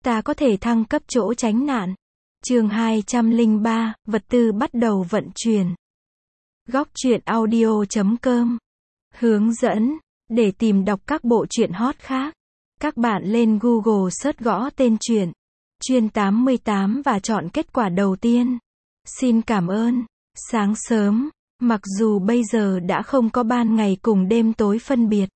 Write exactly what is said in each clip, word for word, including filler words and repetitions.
ta có thể thăng cấp chỗ tránh nạn. Chương hai trăm lẻ ba, vật tư bắt đầu vận chuyển. Góc truyện audio chấm com. Hướng dẫn, để tìm đọc các bộ truyện hot khác, các bạn lên Google search gõ tên truyện Chuyên tám mươi tám và chọn kết quả đầu tiên. Xin cảm ơn. Sáng sớm, mặc dù bây giờ đã không có ban ngày cùng đêm tối phân biệt,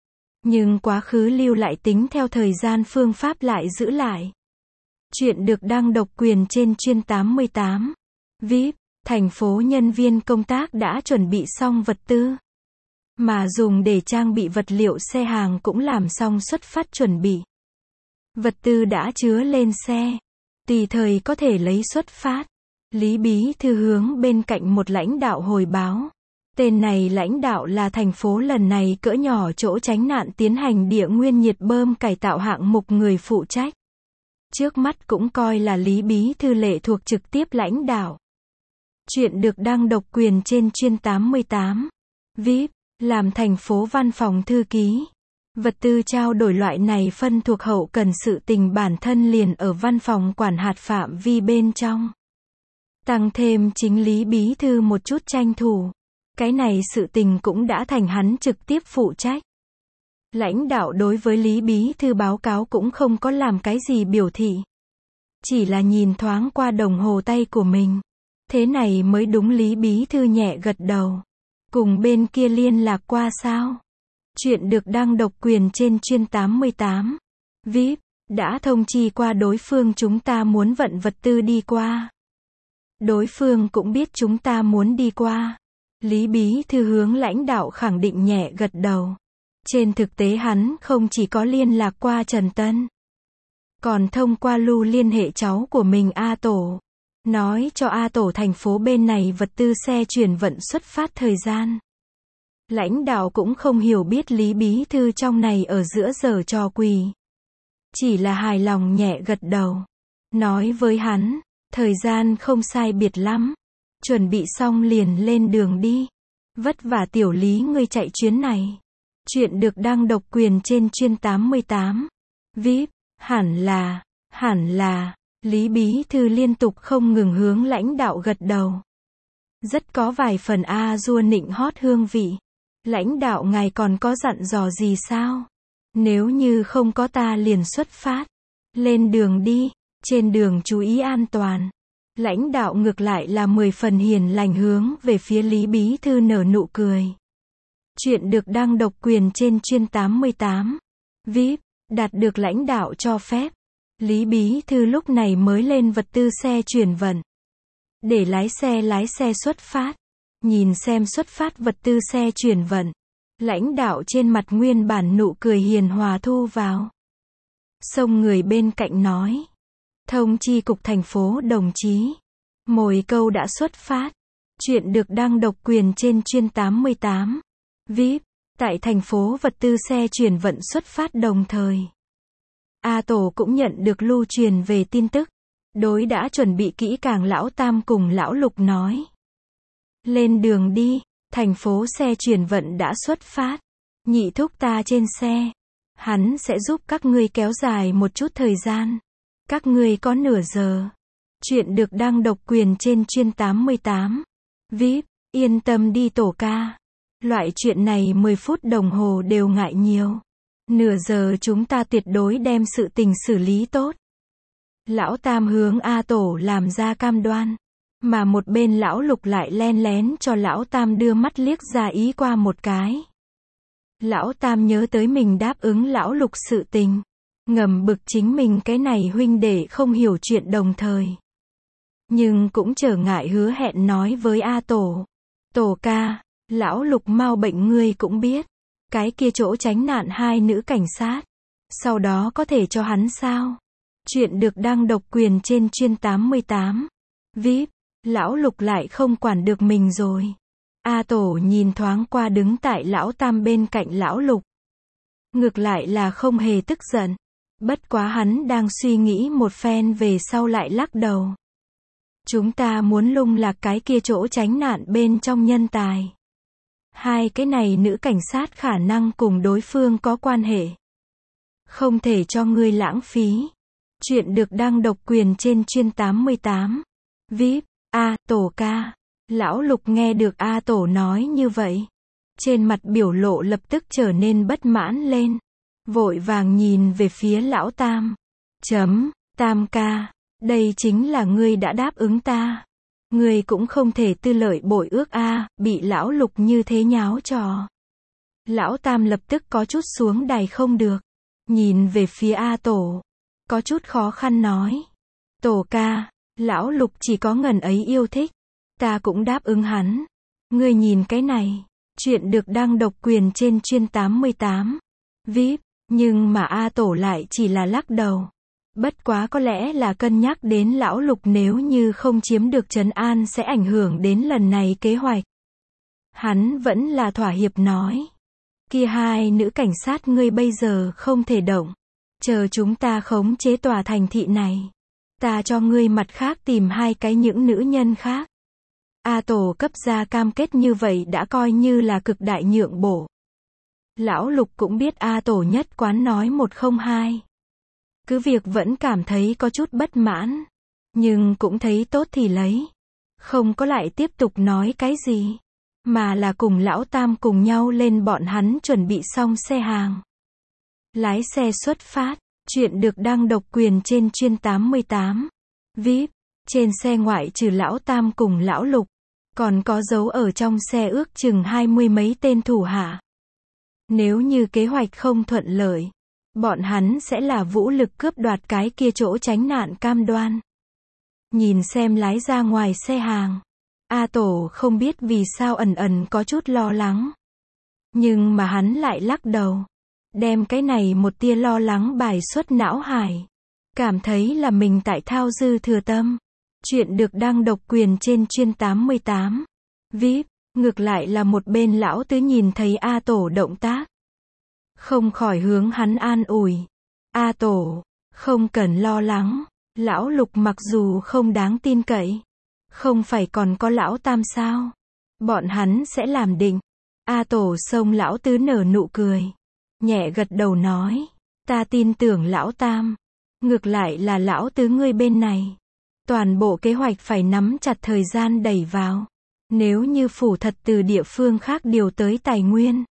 nhưng quá khứ lưu lại tính theo thời gian phương pháp lại giữ lại. Chuyện được đăng độc quyền trên Chuyên tám mươi tám. vê i pê, thành phố nhân viên công tác đã chuẩn bị xong vật tư, mà dùng để trang bị vật liệu xe hàng cũng làm xong xuất phát chuẩn bị. Vật tư đã chứa lên xe, tùy thời có thể lấy xuất phát. Lý Bí Thư hướng bên cạnh một lãnh đạo hồi báo. Tên này lãnh đạo là thành phố lần này cỡ nhỏ chỗ tránh nạn tiến hành địa nguyên nhiệt bơm cải tạo hạng mục người phụ trách. Trước mắt cũng coi là Lý Bí Thư lệ thuộc trực tiếp lãnh đạo. Chuyện được đăng độc quyền trên Chuyên tám mươi tám. vê i pê, làm thành phố văn phòng thư ký. Vật tư trao đổi loại này phân thuộc hậu cần sự tình bản thân liền ở văn phòng quản hạt phạm vi bên trong. Tăng thêm chính Lý Bí Thư một chút tranh thủ. Cái này sự tình cũng đã thành hắn trực tiếp phụ trách. Lãnh đạo đối với Lý Bí Thư báo cáo cũng không có làm cái gì biểu thị. Chỉ là nhìn thoáng qua đồng hồ tay của mình. Thế này mới đúng. Lý Bí Thư nhẹ gật đầu. Cùng bên kia liên lạc qua sao? Chuyện được đăng độc quyền trên Chuyên tám mươi tám. vê i pê, đã thông chi qua đối phương chúng ta muốn vận vật tư đi qua. Đối phương cũng biết chúng ta muốn đi qua. Lý Bí Thư hướng lãnh đạo khẳng định nhẹ gật đầu. Trên thực tế hắn không chỉ có liên lạc qua Trần Tân, còn thông qua lưu liên hệ cháu của mình A Tổ. Nói cho A Tổ thành phố bên này vật tư xe chuyển vận xuất phát thời gian. Lãnh đạo cũng không hiểu biết Lý Bí Thư trong này ở giữa giờ trò quỷ. Chỉ là hài lòng nhẹ gật đầu. Nói với hắn, thời gian không sai biệt lắm. Chuẩn bị xong liền lên đường đi. Vất vả tiểu Lý ngươi chạy chuyến này. Chuyện được đăng độc quyền trên Chuyên tám mươi tám. vê i pê, hẳn là, hẳn là, Lý Bí Thư liên tục không ngừng hướng lãnh đạo gật đầu. Rất có vài phần a dua nịnh hót hương vị. Lãnh đạo ngài còn có dặn dò gì sao? Nếu như không có ta liền xuất phát. Lên đường đi, trên đường chú ý an toàn. Lãnh đạo ngược lại là mười phần hiền lành hướng về phía Lý Bí Thư nở nụ cười. Chuyện được đăng độc quyền trên Chuyên tám mươi tám. vê i pê, đạt được lãnh đạo cho phép. Lý Bí Thư lúc này mới lên vật tư xe chuyển vận. Để lái xe lái xe xuất phát. Nhìn xem xuất phát vật tư xe chuyển vận. Lãnh đạo trên mặt nguyên bản nụ cười hiền hòa thu vào. Xông người bên cạnh nói. Thông chi cục thành phố đồng chí. Mồi câu đã xuất phát. Chuyện được đăng độc quyền trên Chuyên tám mươi tám. vê i pê, tại thành phố vật tư xe chuyển vận xuất phát đồng thời. A Tổ cũng nhận được lưu truyền về tin tức. Đối đã chuẩn bị kỹ càng lão Tam cùng lão Lục nói. Lên đường đi, thành phố xe chuyển vận đã xuất phát. Nhị thúc ta trên xe. Hắn sẽ giúp các ngươi kéo dài một chút thời gian. Các ngươi có nửa giờ. Chuyện được đăng độc quyền trên Chuyên tám mươi tám. vê i pê, yên tâm đi Tổ ca. Loại chuyện này mười phút đồng hồ đều ngại nhiều. Nửa giờ chúng ta tuyệt đối đem sự tình xử lý tốt. Lão Tam hướng A Tổ làm ra cam đoan. Mà một bên lão Lục lại len lén cho lão Tam đưa mắt liếc ra ý qua một cái. Lão Tam nhớ tới mình đáp ứng lão Lục sự tình. Ngầm bực chính mình cái này huynh đệ không hiểu chuyện đồng thời. Nhưng cũng trở ngại hứa hẹn nói với A Tổ. Tổ ca, lão Lục mau bệnh ngươi cũng biết. Cái kia chỗ tránh nạn hai nữ cảnh sát. Sau đó có thể cho hắn sao? Chuyện được đăng độc quyền trên Chuyên tám mươi tám. vê i pê, lão Lục lại không quản được mình rồi. A Tổ nhìn thoáng qua đứng tại lão Tam bên cạnh lão Lục. Ngược lại là không hề tức giận. Bất quá hắn đang suy nghĩ một phen về sau lại lắc đầu. Chúng ta muốn lung lạc cái kia chỗ tránh nạn bên trong nhân tài. Hai cái này nữ cảnh sát khả năng cùng đối phương có quan hệ. Không thể cho ngươi lãng phí. Chuyện được đăng độc quyền trên chuyên tám mươi tám. vê i pê, A Tổ ca. Lão Lục nghe được A Tổ nói như vậy. Trên mặt biểu lộ lập tức trở nên bất mãn lên. Vội vàng nhìn về phía lão Tam. Chấm, Tam ca. Đây chính là ngươi đã đáp ứng ta. Ngươi cũng không thể tư lợi bội ước a, bị lão Lục như thế nháo trò. Lão Tam lập tức có chút xuống đài không được. Nhìn về phía A Tổ. Có chút khó khăn nói. Tổ ca, lão Lục chỉ có ngần ấy yêu thích. Ta cũng đáp ứng hắn. Ngươi nhìn cái này. Chuyện được đăng độc quyền trên chuyên tám mươi tám. vê i pê, nhưng mà A Tổ lại chỉ là lắc đầu. Bất quá có lẽ là cân nhắc đến lão Lục nếu như không chiếm được trấn an sẽ ảnh hưởng đến lần này kế hoạch. Hắn vẫn là thỏa hiệp nói. Kia hai nữ cảnh sát ngươi bây giờ không thể động. Chờ chúng ta khống chế tòa thành thị này. Ta cho ngươi mặt khác tìm hai cái những nữ nhân khác. A Tổ cấp ra cam kết như vậy đã coi như là cực đại nhượng bộ. Lão Lục cũng biết A Tổ nhất quán nói một không hai. Cứ việc vẫn cảm thấy có chút bất mãn. Nhưng cũng thấy tốt thì lấy. Không có lại tiếp tục nói cái gì. Mà là cùng lão Tam cùng nhau lên bọn hắn chuẩn bị xong xe hàng. Lái xe xuất phát. Chuyện được đăng độc quyền trên chuyên tám mươi tám. vê i pê. Trên xe ngoại trừ lão Tam cùng lão Lục. Còn có dấu ở trong xe ước chừng hai mươi mấy tên thủ hạ. Nếu như kế hoạch không thuận lợi. Bọn hắn sẽ là vũ lực cướp đoạt cái kia chỗ tránh nạn cam đoan. Nhìn xem lái ra ngoài xe hàng. A Tổ không biết vì sao ẩn ẩn có chút lo lắng. Nhưng mà hắn lại lắc đầu. Đem cái này một tia lo lắng bài xuất não hải. Cảm thấy là mình tại thao dư thừa tâm. Chuyện được đăng độc quyền trên chuyên tám mươi tám. vê i pê, ngược lại là một bên lão tứ nhìn thấy A Tổ động tác. Không khỏi hướng hắn an ủi. A Tổ, không cần lo lắng. Lão Lục mặc dù không đáng tin cậy. Không phải còn có lão Tam sao? Bọn hắn sẽ làm định. A Tổ xông lão tứ nở nụ cười. Nhẹ gật đầu nói. Ta tin tưởng lão Tam. Ngược lại là lão tứ ngươi bên này. Toàn bộ kế hoạch phải nắm chặt thời gian đẩy vào. Nếu như phủ thật từ địa phương khác điều tới tài nguyên.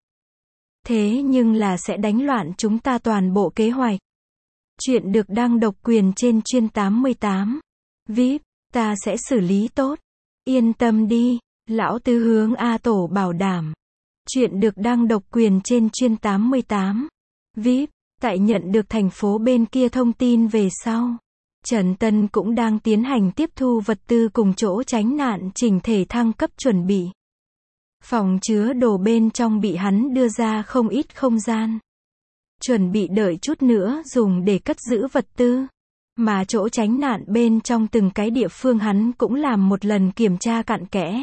Thế nhưng là sẽ đánh loạn chúng ta toàn bộ kế hoạch. Chuyện được đăng độc quyền trên chuyên tám mươi tám. vê i pê, ta sẽ xử lý tốt. Yên tâm đi, lão tứ hướng A Tổ bảo đảm. Chuyện được đăng độc quyền trên chuyên tám mươi tám. vê i pê, tại nhận được thành phố bên kia thông tin về sau. Trần Tân cũng đang tiến hành tiếp thu vật tư cùng chỗ tránh nạn chỉnh thể thăng cấp chuẩn bị. Phòng chứa đồ bên trong bị hắn đưa ra không ít không gian. Chuẩn bị đợi chút nữa dùng để cất giữ vật tư. Mà chỗ tránh nạn bên trong từng cái địa phương hắn cũng làm một lần kiểm tra cặn kẽ.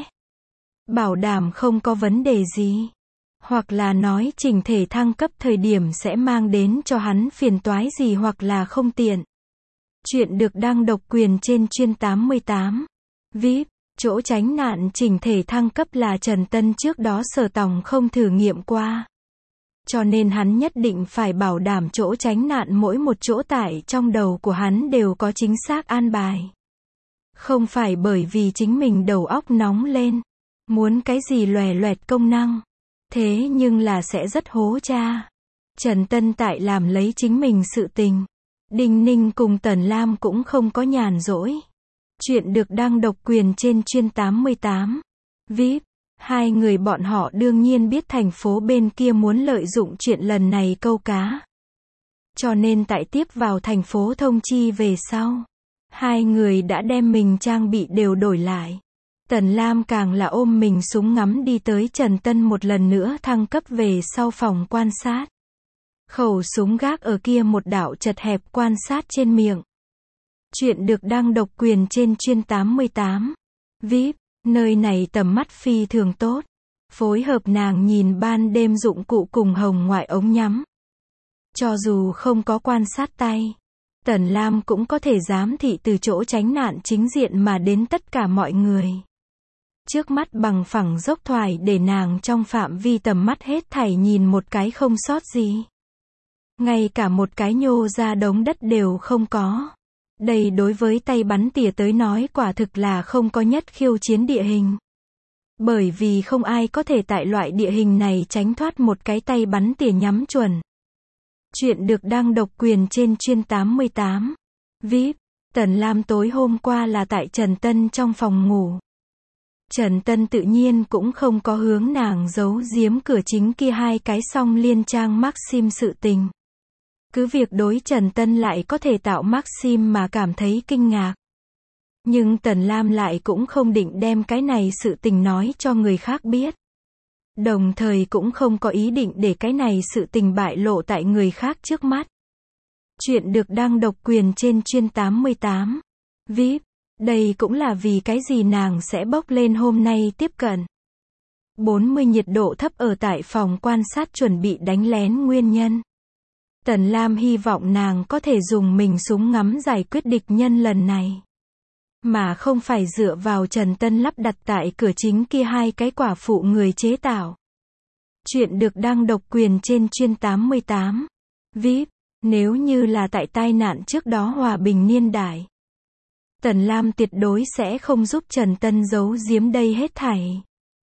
Bảo đảm không có vấn đề gì. Hoặc là nói chỉnh thể thăng cấp thời điểm sẽ mang đến cho hắn phiền toái gì hoặc là không tiện. Chuyện được đăng độc quyền trên chuyên tám mươi tám. vê i pê, chỗ tránh nạn chỉnh thể thăng cấp là Trần Tân trước đó Sở Tổng không thử nghiệm qua. Cho nên hắn nhất định phải bảo đảm chỗ tránh nạn mỗi một chỗ tải trong đầu của hắn đều có chính xác an bài. Không phải bởi vì chính mình đầu óc nóng lên. Muốn cái gì lòe loẹt công năng. Thế nhưng là sẽ rất hố cha. Trần Tân tại làm lấy chính mình sự tình. Đinh Ninh cùng Tần Lam cũng không có nhàn rỗi. Chuyện được đăng độc quyền trên chuyên tám mươi tám. vê i pê, hai người bọn họ đương nhiên biết thành phố bên kia muốn lợi dụng chuyện lần này câu cá. Cho nên tại tiếp vào thành phố thông chi về sau. Hai người đã đem mình trang bị đều đổi lại. Tần Lam càng là ôm mình súng ngắm đi tới Trần Tân một lần nữa thăng cấp về sau phòng quan sát. Khẩu súng gác ở kia một đảo chật hẹp quan sát trên miệng. Chuyện được đăng độc quyền trên chuyên tám mươi tám. vê i pê, nơi này tầm mắt phi thường tốt. Phối hợp nàng nhìn ban đêm dụng cụ cùng hồng ngoại ống nhắm. Cho dù không có quan sát tay. Tần Lam cũng có thể giám thị từ chỗ tránh nạn chính diện mà đến tất cả mọi người. Trước mắt bằng phẳng dốc thoải để nàng trong phạm vi tầm mắt hết thảy nhìn một cái không sót gì. Ngay cả một cái nhô ra đống đất đều không có. Đây đối với tay bắn tỉa tới nói quả thực là không có nhất khiêu chiến địa hình. Bởi vì không ai có thể tại loại địa hình này tránh thoát một cái tay bắn tỉa nhắm chuẩn. Chuyện được đăng độc quyền trên chuyên tám mươi tám. vê i pê, Tần Lam tối hôm qua là tại Trần Tân trong phòng ngủ. Trần Tân tự nhiên cũng không có hướng nàng giấu giếm cửa chính kia hai cái song liên trang Maxim sự tình. Cứ việc đối Trần Tân lại có thể tạo Maxim mà cảm thấy kinh ngạc. Nhưng Tần Lam lại cũng không định đem cái này sự tình nói cho người khác biết. Đồng thời cũng không có ý định để cái này sự tình bại lộ tại người khác trước mắt. Chuyện được đăng độc quyền trên chuyên tám mươi tám. vê i pê, đây cũng là vì cái gì nàng sẽ bốc lên hôm nay tiếp cận. bốn mươi nhiệt độ thấp ở tại phòng quan sát chuẩn bị đánh lén nguyên nhân. Tần Lam hy vọng nàng có thể dùng mình súng ngắm giải quyết địch nhân lần này. Mà không phải dựa vào Trần Tân lắp đặt tại cửa chính kia hai cái quả phụ người chế tạo. Chuyện được đăng độc quyền trên chuyên tám mươi tám. vê i pê, nếu như là tại tai nạn trước đó hòa bình niên đại. Tần Lam tuyệt đối sẽ không giúp Trần Tân giấu giếm đây hết thảy.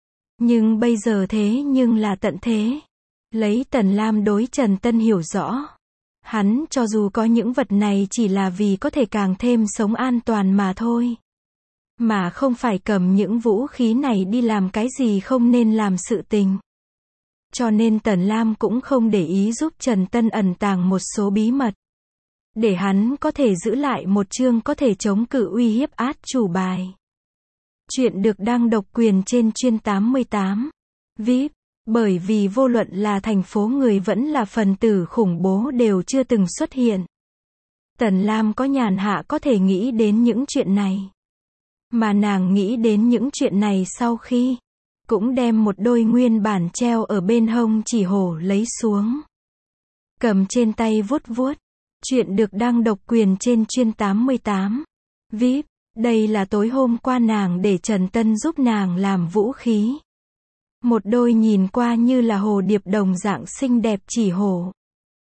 Nhưng bây giờ thế nhưng là tận thế. Lấy Tần Lam đối Trần Tân hiểu rõ. Hắn cho dù có những vật này chỉ là vì có thể càng thêm sống an toàn mà thôi. Mà không phải cầm những vũ khí này đi làm cái gì không nên làm sự tình. Cho nên Tần Lam cũng không để ý giúp Trần Tân ẩn tàng một số bí mật. Để hắn có thể giữ lại một chương có thể chống cự uy hiếp át chủ bài. Chuyện được đăng độc quyền trên chuyên tám mươi tám. vê i pê, bởi vì vô luận là thành phố người vẫn là phần tử khủng bố đều chưa từng xuất hiện. Tần Lam có nhàn hạ có thể nghĩ đến những chuyện này. Mà nàng nghĩ đến những chuyện này sau khi cũng đem một đôi nguyên bản treo ở bên hông chỉ hổ lấy xuống. Cầm trên tay vuốt vuốt. Chuyện được đăng độc quyền trên chuyên tám mươi tám. vê i pê, đây là tối hôm qua nàng để Trần Tân giúp nàng làm vũ khí. Một đôi nhìn qua như là hồ điệp đồng dạng xinh đẹp chỉ hổ.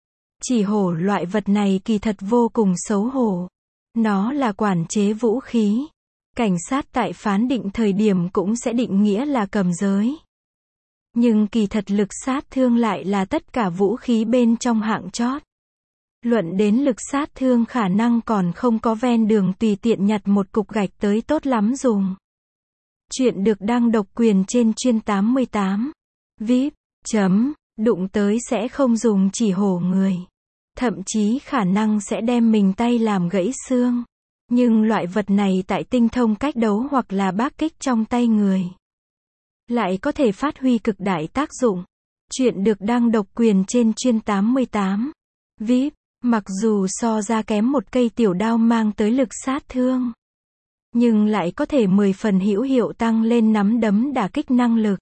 Chỉ hổ loại vật này kỳ thật vô cùng xấu hổ. Nó là quản chế vũ khí. Cảnh sát tại phán định thời điểm cũng sẽ định nghĩa là cầm giới. Nhưng kỳ thật lực sát thương lại là tất cả vũ khí bên trong hạng chót. Luận đến lực sát thương khả năng còn không có ven đường tùy tiện nhặt một cục gạch tới tốt lắm dùng. Chuyện được đăng độc quyền trên chuyên tám mươi tám. vê i pê, chấm, đụng tới sẽ không dùng chỉ hổ người. Thậm chí khả năng sẽ đem mình tay làm gãy xương. Nhưng loại vật này tại tinh thông cách đấu hoặc là bác kích trong tay người. Lại có thể phát huy cực đại tác dụng. Chuyện được đăng độc quyền trên chuyên tám mươi tám. vê i pê, mặc dù so ra kém một cây tiểu đao mang tới lực sát thương. Nhưng lại có thể mười phần hữu hiệu tăng lên nắm đấm đả kích năng lực.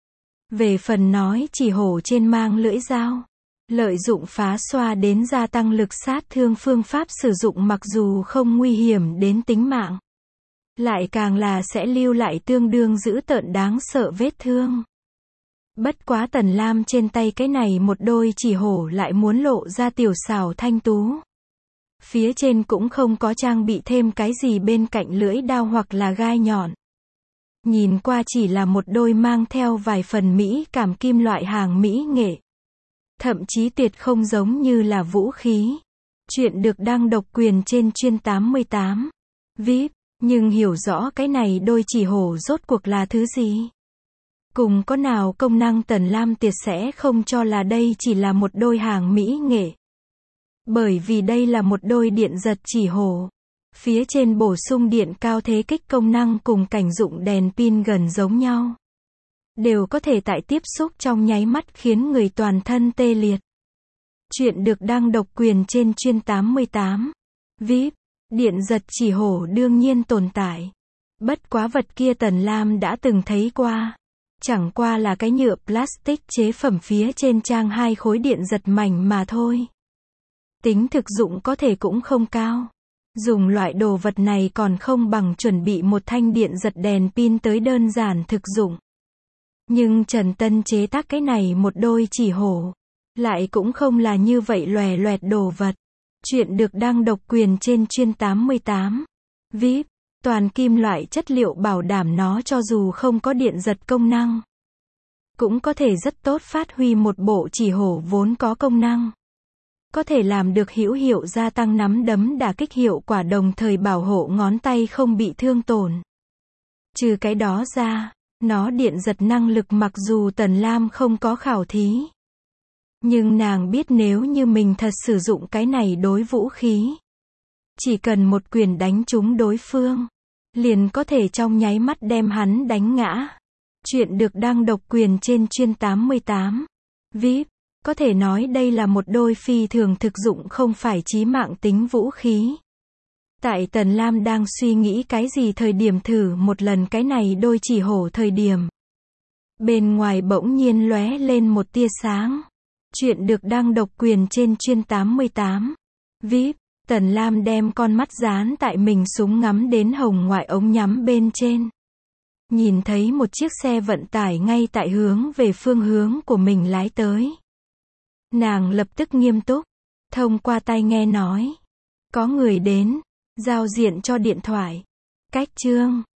Về phần nói chỉ hổ trên mang lưỡi dao. Lợi dụng phá xoa đến gia tăng lực sát thương phương pháp sử dụng mặc dù không nguy hiểm đến tính mạng. Lại càng là sẽ lưu lại tương đương dữ tợn đáng sợ vết thương. Bất quá Tần Lam trên tay cái này một đôi chỉ hổ lại muốn lộ ra tiểu xảo thanh tú. Phía trên cũng không có trang bị thêm cái gì bên cạnh lưỡi đao hoặc là gai nhọn. Nhìn qua chỉ là một đôi mang theo vài phần mỹ cảm kim loại hàng mỹ nghệ. Thậm chí tuyệt không giống như là vũ khí. Chuyện được đăng độc quyền trên chuyên tám mươi tám. vê i pê, nhưng hiểu rõ cái này đôi chỉ hổ rốt cuộc là thứ gì. Cùng có nào công năng Tần Lam tuyệt sẽ không cho là đây chỉ là một đôi hàng mỹ nghệ. Bởi vì đây là một đôi điện giật chỉ hổ. Phía trên bổ sung điện cao thế kích công năng cùng cảnh dụng đèn pin gần giống nhau. Đều có thể tại tiếp xúc trong nháy mắt khiến người toàn thân tê liệt. Chuyện được đăng độc quyền trên chuyên tám mươi tám. vê i pê, điện giật chỉ hổ đương nhiên tồn tại. Bất quá vật kia Tần Lam đã từng thấy qua. Chẳng qua là cái nhựa plastic chế phẩm phía trên trang hai khối điện giật mảnh mà thôi. Tính thực dụng có thể cũng không cao. Dùng loại đồ vật này còn không bằng chuẩn bị một thanh điện giật đèn pin tới đơn giản thực dụng. Nhưng Trần Tân chế tác cái này một đôi chỉ hổ. Lại cũng không là như vậy lòe loẹt đồ vật. Chuyện được đăng độc quyền trên chuyên tám mươi tám. vê i pê. Toàn kim loại chất liệu bảo đảm nó cho dù không có điện giật công năng, cũng có thể rất tốt phát huy một bộ chỉ hổ vốn có công năng. Có thể làm được hữu hiệu gia tăng nắm đấm đả kích hiệu quả đồng thời bảo hộ ngón tay không bị thương tổn. Trừ cái đó ra, nó điện giật năng lực mặc dù Tần Lam không có khảo thí. Nhưng nàng biết nếu như mình thật sử dụng cái này đối vũ khí, chỉ cần một quyền đánh trúng đối phương, liền có thể trong nháy mắt đem hắn đánh ngã. Chuyện được đăng độc quyền trên chuyên tám mươi tám. vê i pê. Có thể nói đây là một đôi phi thường thực dụng không phải chí mạng tính vũ khí. Tại Tần Lam đang suy nghĩ cái gì thời điểm thử một lần cái này đôi chỉ hổ thời điểm, bên ngoài bỗng nhiên lóe lên một tia sáng. Chuyện được đăng độc quyền trên chuyên tám mươi tám. vê i pê. Tần Lam đem con mắt dán tại mình súng ngắm đến hồng ngoại ống nhắm bên trên. Nhìn thấy một chiếc xe vận tải ngay tại hướng về phương hướng của mình lái tới. Nàng lập tức nghiêm túc, thông qua tai nghe nói. Có người đến, giao diện cho điện thoại. Cách chương.